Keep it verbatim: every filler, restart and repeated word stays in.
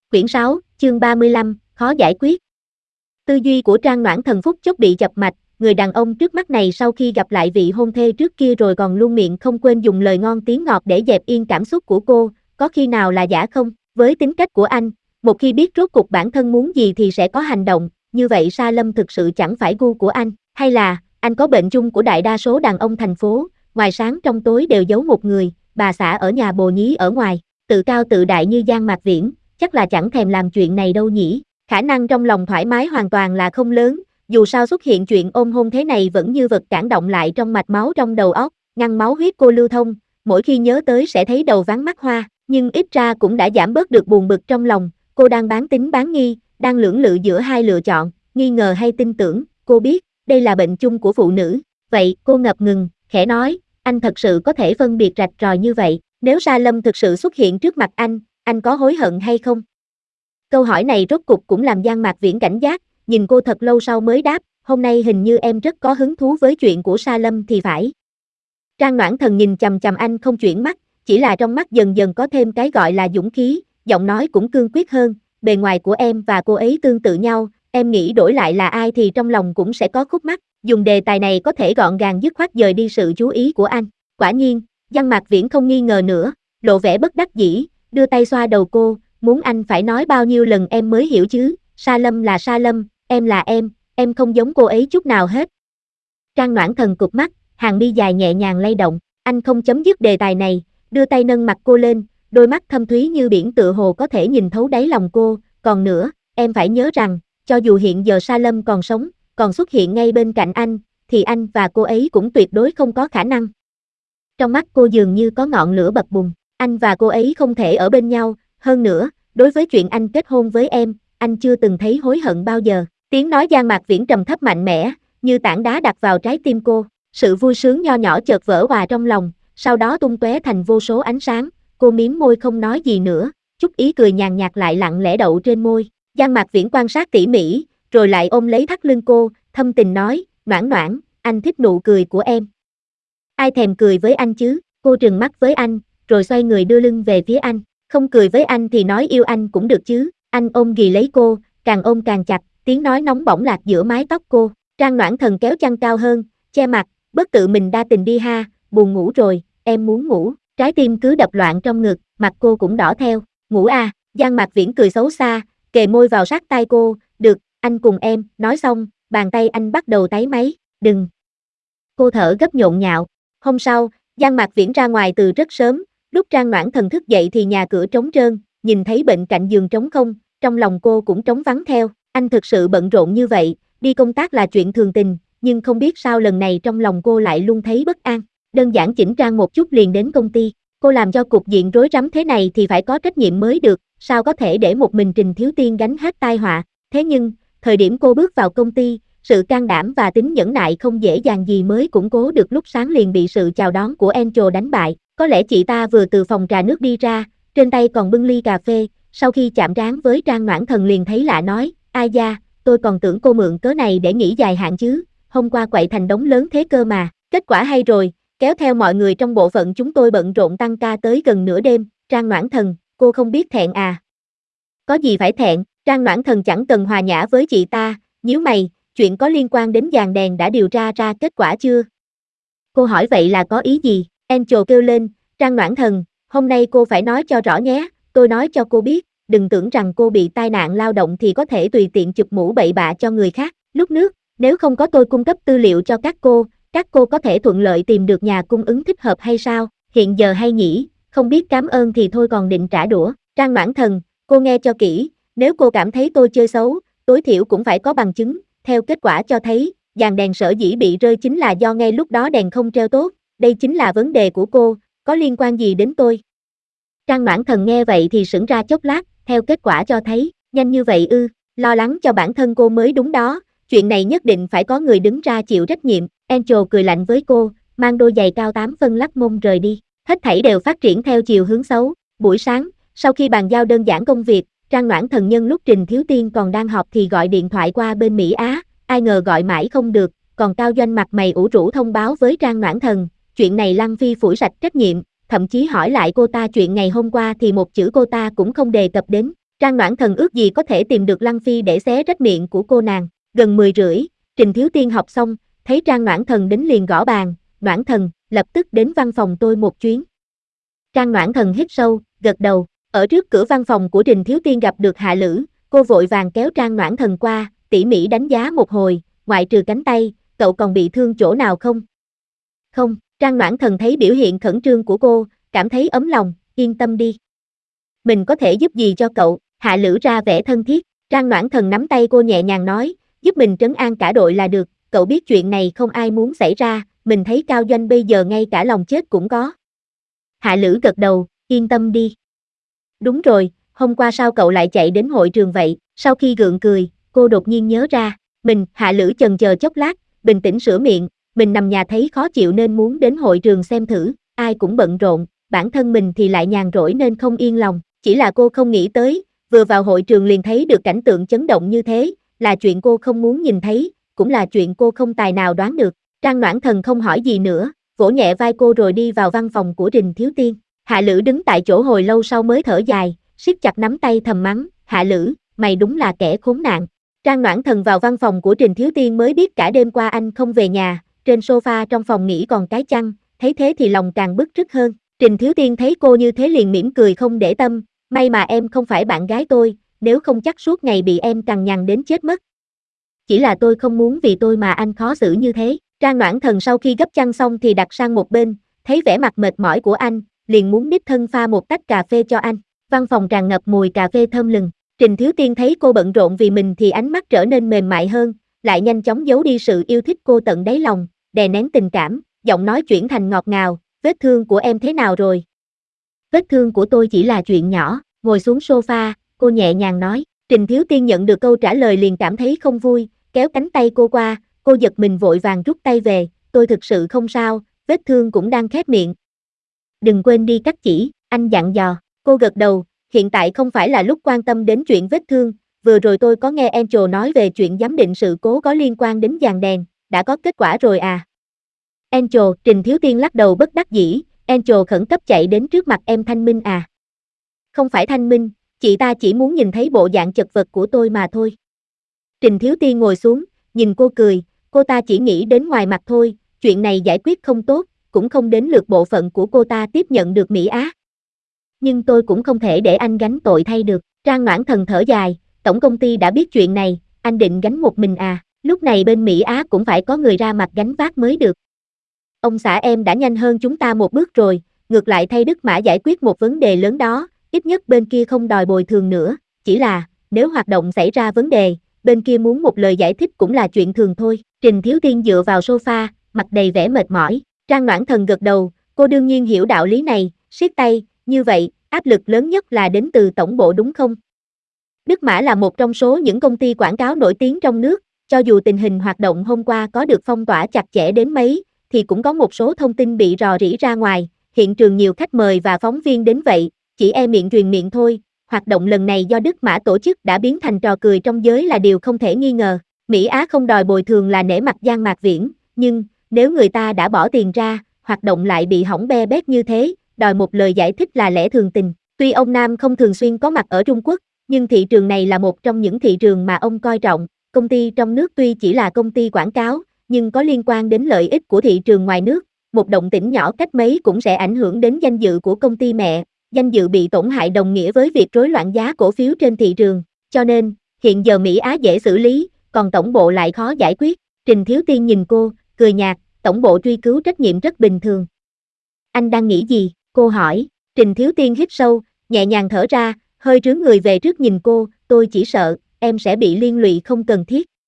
Quyển sáu, chương ba mươi lăm, khó giải quyết. Tư duy của Trang Noãn Thần phút chốc bị chập mạch, người đàn ông trước mắt này sau khi gặp lại vị hôn thê trước kia rồi còn luôn miệng không quên dùng lời ngon tiếng ngọt để dẹp yên cảm xúc của cô, có khi nào là giả không? Với tính cách của anh, một khi biết rốt cuộc bản thân muốn gì thì sẽ có hành động, như vậy Sa Lâm thực sự chẳng phải gu của anh, hay là, anh có bệnh chung của đại đa số đàn ông thành phố, ngoài sáng trong tối đều giấu một người, bà xã ở nhà bồ nhí ở ngoài, tự cao tự đại như Giang Mạc Viễn, chắc là chẳng thèm làm chuyện này đâu nhỉ. Khả năng trong lòng thoải mái hoàn toàn là không lớn, dù sao xuất hiện chuyện ôm hôn thế này vẫn như vật cản động lại trong mạch máu trong đầu óc, ngăn máu huyết cô lưu thông, mỗi khi nhớ tới sẽ thấy đầu váng mắt hoa, nhưng ít ra cũng đã giảm bớt được buồn bực trong lòng, cô đang bán tín bán nghi, đang lưỡng lự giữa hai lựa chọn, nghi ngờ hay tin tưởng, cô biết, đây là bệnh chung của phụ nữ, vậy cô ngập ngừng, khẽ nói, anh thật sự có thể phân biệt rạch ròi như vậy, nếu Sa Lâm thực sự xuất hiện trước mặt anh, anh có hối hận hay không? Câu hỏi này rốt cục cũng làm Giang Mạc Viễn cảnh giác, nhìn cô thật lâu sau mới đáp, hôm nay hình như em rất có hứng thú với chuyện của Sa Lâm thì phải. Trang Noãn Thần nhìn chằm chằm anh không chuyển mắt, chỉ là trong mắt dần dần có thêm cái gọi là dũng khí, giọng nói cũng cương quyết hơn, bề ngoài của em và cô ấy tương tự nhau, em nghĩ đổi lại là ai thì trong lòng cũng sẽ có khúc mắc, dùng đề tài này có thể gọn gàng dứt khoát dời đi sự chú ý của anh. Quả nhiên, Giang Mạc Viễn không nghi ngờ nữa, lộ vẻ bất đắc dĩ, đưa tay xoa đầu cô, muốn anh phải nói bao nhiêu lần em mới hiểu chứ, Sa Lâm là Sa Lâm, em là em, em không giống cô ấy chút nào hết. Trang Noãn Thần cụp mắt, hàng mi dài nhẹ nhàng lay động, anh không chấm dứt đề tài này, đưa tay nâng mặt cô lên, đôi mắt thâm thúy như biển tựa hồ có thể nhìn thấu đáy lòng cô, còn nữa, em phải nhớ rằng, cho dù hiện giờ Sa Lâm còn sống, còn xuất hiện ngay bên cạnh anh, thì anh và cô ấy cũng tuyệt đối không có khả năng. Trong mắt cô dường như có ngọn lửa bập bùng, anh và cô ấy không thể ở bên nhau, hơn nữa, đối với chuyện anh kết hôn với em, anh chưa từng thấy hối hận bao giờ. Tiếng nói Giang Mạc Viễn trầm thấp mạnh mẽ, như tảng đá đặt vào trái tim cô, sự vui sướng nho nhỏ chợt vỡ òa trong lòng, sau đó tung tóe thành vô số ánh sáng, cô mím môi không nói gì nữa, chút ý cười nhàn nhạt lại lặng lẽ đậu trên môi. Giang Mạc Viễn quan sát tỉ mỉ, rồi lại ôm lấy thắt lưng cô, thâm tình nói, Noãn Noãn, anh thích nụ cười của em. Ai thèm cười với anh chứ? Cô trừng mắt với anh, rồi xoay người đưa lưng về phía anh, không cười với anh thì nói yêu anh cũng được chứ. Anh ôm ghì lấy cô, càng ôm càng chặt, tiếng nói nóng bỏng lạc giữa mái tóc cô. Trang Noãn Thần kéo chăn cao hơn, che mặt, bớt tự mình đa tình đi ha, buồn ngủ rồi, em muốn ngủ. Trái tim cứ đập loạn trong ngực, mặt cô cũng đỏ theo, ngủ à. Giang Mạc Viễn cười xấu xa, kề môi vào sát tai cô, được, anh cùng em. Nói xong, bàn tay anh bắt đầu táy máy, đừng. Cô thở gấp nhộn nhạo. Hôm sau, Giang Mạc Viễn ra ngoài từ rất sớm, lúc Trang Noãn Thần thức dậy thì nhà cửa trống trơn, nhìn thấy bệnh cạnh giường trống không, trong lòng cô cũng trống vắng theo, anh thực sự bận rộn như vậy, đi công tác là chuyện thường tình, nhưng không biết sao lần này trong lòng cô lại luôn thấy bất an, đơn giản chỉnh trang một chút liền đến công ty, cô làm cho cục diện rối rắm thế này thì phải có trách nhiệm mới được, sao có thể để một mình Trình Thiếu Tiên gánh hết tai họa, thế nhưng, thời điểm cô bước vào công ty, sự can đảm và tính nhẫn nại không dễ dàng gì mới củng cố được lúc sáng liền bị sự chào đón của Angel đánh bại, có lẽ chị ta vừa từ phòng trà nước đi ra, trên tay còn bưng ly cà phê, sau khi chạm trán với Trang Noãn Thần liền thấy lạ nói, ai da, tôi còn tưởng cô mượn cớ này để nghỉ dài hạn chứ, hôm qua quậy thành đống lớn thế cơ mà, kết quả hay rồi, kéo theo mọi người trong bộ phận chúng tôi bận rộn tăng ca tới gần nửa đêm, Trang Noãn Thần, cô không biết thẹn à? Có gì phải thẹn, Trang Noãn Thần chẳng cần hòa nhã với chị ta, nhíu mày, chuyện có liên quan đến dàn đèn đã điều tra ra kết quả chưa? Cô hỏi vậy là có ý gì? Angel kêu lên, Trang Noãn Thần, hôm nay cô phải nói cho rõ nhé, tôi nói cho cô biết, đừng tưởng rằng cô bị tai nạn lao động thì có thể tùy tiện chụp mũ bậy bạ cho người khác, lúc nước, nếu không có tôi cung cấp tư liệu cho các cô, các cô có thể thuận lợi tìm được nhà cung ứng thích hợp hay sao, hiện giờ hay nhỉ, không biết cảm ơn thì thôi còn định trả đũa, Trang Noãn Thần, cô nghe cho kỹ, nếu cô cảm thấy tôi chơi xấu, tối thiểu cũng phải có bằng chứng, theo kết quả cho thấy, dàn đèn sở dĩ bị rơi chính là do ngay lúc đó đèn không treo tốt, đây chính là vấn đề của cô, có liên quan gì đến tôi? Trang Noãn Thần nghe vậy thì sững ra chốc lát, theo kết quả cho thấy, nhanh như vậy ư, lo lắng cho bản thân cô mới đúng đó, chuyện này nhất định phải có người đứng ra chịu trách nhiệm, Angel cười lạnh với cô, mang đôi giày cao tám phân lắc mông rời đi, hết thảy đều phát triển theo chiều hướng xấu, buổi sáng, sau khi bàn giao đơn giản công việc, Trang Noãn Thần nhân lúc Trình Thiếu Tiên còn đang họp thì gọi điện thoại qua bên Mỹ Á, ai ngờ gọi mãi không được, còn Cao Doanh mặt mày ủ rũ thông báo với Trang Noãn Thần, chuyện này Lăng Phi phủi sạch trách nhiệm, thậm chí hỏi lại cô ta chuyện ngày hôm qua thì một chữ cô ta cũng không đề cập đến, Trang Noãn Thần ước gì có thể tìm được Lăng Phi để xé rách miệng của cô nàng. Gần mười rưỡi, Trình Thiếu Tiên học xong, thấy Trang Noãn Thần đến liền gõ bàn, Noãn Thần, lập tức đến văn phòng tôi một chuyến. Trang Noãn Thần hít sâu, gật đầu, ở trước cửa văn phòng của Trình Thiếu Tiên gặp được Hạ Lữ, cô vội vàng kéo Trang Noãn Thần qua, tỉ mỉ đánh giá một hồi, ngoại trừ cánh tay, cậu còn bị thương chỗ nào không? Không, Trang Noãn Thần thấy biểu hiện khẩn trương của cô, cảm thấy ấm lòng, yên tâm đi. Mình có thể giúp gì cho cậu? Hạ Lữ ra vẻ thân thiết, Trang Noãn Thần nắm tay cô nhẹ nhàng nói, giúp mình trấn an cả đội là được, cậu biết chuyện này không ai muốn xảy ra, mình thấy Cao Doanh bây giờ ngay cả lòng chết cũng có. Hạ Lữ gật đầu, yên tâm đi. Đúng rồi, hôm qua sao cậu lại chạy đến hội trường vậy? Sau khi gượng cười, cô đột nhiên nhớ ra, mình, Hạ Lữ chần chờ chốc lát, bình tĩnh sửa miệng, mình nằm nhà thấy khó chịu nên muốn đến hội trường xem thử, ai cũng bận rộn, bản thân mình thì lại nhàn rỗi nên không yên lòng, chỉ là cô không nghĩ tới, vừa vào hội trường liền thấy được cảnh tượng chấn động như thế, là chuyện cô không muốn nhìn thấy, cũng là chuyện cô không tài nào đoán được. Trang Noãn Thần không hỏi gì nữa, vỗ nhẹ vai cô rồi đi vào văn phòng của Trình Thiếu Tiên. Hạ Lữ đứng tại chỗ hồi lâu sau mới thở dài, siết chặt nắm tay thầm mắng, Hạ Lữ, mày đúng là kẻ khốn nạn. Trang Noãn Thần vào văn phòng của Trình Thiếu Tiên mới biết cả đêm qua anh không về nhà, trên sofa trong phòng nghỉ còn cái chăn, thấy thế thì lòng càng bứt rứt hơn. Trình Thiếu Tiên thấy cô như thế liền mỉm cười không để tâm, may mà em không phải bạn gái tôi, nếu không chắc suốt ngày bị em cằn nhằn đến chết mất. Chỉ là tôi không muốn vì tôi mà anh khó xử như thế. Trang Noãn Thần sau khi gấp chăn xong thì đặt sang một bên, thấy vẻ mặt mệt mỏi của anh, liền muốn đích thân pha một tách cà phê cho anh. Văn phòng tràn ngập mùi cà phê thơm lừng. Trình Thiếu Tiên thấy cô bận rộn vì mình thì ánh mắt trở nên mềm mại hơn, lại nhanh chóng giấu đi sự yêu thích cô tận đáy lòng, đè nén tình cảm, giọng nói chuyển thành ngọt ngào, vết thương của em thế nào rồi? Vết thương của tôi chỉ là chuyện nhỏ, ngồi xuống sofa, cô nhẹ nhàng nói. Trình Thiếu Tiên nhận được câu trả lời liền cảm thấy không vui, kéo cánh tay cô qua, cô giật mình vội vàng rút tay về, tôi thực sự không sao, vết thương cũng đang khép miệng. Đừng quên đi cắt chỉ, anh dặn dò, cô gật đầu, hiện tại không phải là lúc quan tâm đến chuyện vết thương, vừa rồi tôi có nghe Angel nói về chuyện giám định sự cố có liên quan đến dàn đèn, đã có kết quả rồi à? Angel, Trình Thiếu Tiên lắc đầu bất đắc dĩ, Angel khẩn cấp chạy đến trước mặt em Thanh Minh à? Không phải Thanh Minh, chị ta chỉ muốn nhìn thấy bộ dạng chật vật của tôi mà thôi. Trình Thiếu Tiên ngồi xuống, nhìn cô cười, cô ta chỉ nghĩ đến ngoài mặt thôi, chuyện này giải quyết không tốt, cũng không đến lượt bộ phận của cô ta tiếp nhận được Mỹ Á. Nhưng tôi cũng không thể để anh gánh tội thay được. Trang Noãn Thần thở dài, tổng công ty đã biết chuyện này, anh định gánh một mình à, lúc này bên Mỹ Á cũng phải có người ra mặt gánh vác mới được. Ông xã em đã nhanh hơn chúng ta một bước rồi, ngược lại thay Đức Mã giải quyết một vấn đề lớn đó, ít nhất bên kia không đòi bồi thường nữa, chỉ là, nếu hoạt động xảy ra vấn đề, bên kia muốn một lời giải thích cũng là chuyện thường thôi. Trình Thiếu Tiên dựa vào sofa, mặt đầy vẻ mệt mỏi, Trang Noãn Thần gật đầu, cô đương nhiên hiểu đạo lý này, siết tay, như vậy, áp lực lớn nhất là đến từ tổng bộ đúng không? Đức Mã là một trong số những công ty quảng cáo nổi tiếng trong nước, cho dù tình hình hoạt động hôm qua có được phong tỏa chặt chẽ đến mấy, thì cũng có một số thông tin bị rò rỉ ra ngoài, hiện trường nhiều khách mời và phóng viên đến vậy, chỉ e miệng truyền miệng thôi, hoạt động lần này do Đức Mã tổ chức đã biến thành trò cười trong giới là điều không thể nghi ngờ. Mỹ Á không đòi bồi thường là nể mặt Giang Mạc Viễn, nhưng, nếu người ta đã bỏ tiền ra, hoạt động lại bị hỏng be bét như thế, đòi một lời giải thích là lẽ thường tình. Tuy ông Nam không thường xuyên có mặt ở Trung Quốc, nhưng thị trường này là một trong những thị trường mà ông coi trọng, công ty trong nước tuy chỉ là công ty quảng cáo, nhưng có liên quan đến lợi ích của thị trường ngoài nước, một động tĩnh nhỏ cách mấy cũng sẽ ảnh hưởng đến danh dự của công ty mẹ, danh dự bị tổn hại đồng nghĩa với việc rối loạn giá cổ phiếu trên thị trường, cho nên, hiện giờ Mỹ Á dễ xử lý, còn tổng bộ lại khó giải quyết. Trình Thiếu Tiên nhìn cô, cười nhạt, tổng bộ truy cứu trách nhiệm rất bình thường. Anh đang nghĩ gì? Cô hỏi. Trình Thiếu Tiên hít sâu, nhẹ nhàng thở ra, hơi rướn người về trước nhìn cô, tôi chỉ sợ, em sẽ bị liên lụy không cần thiết.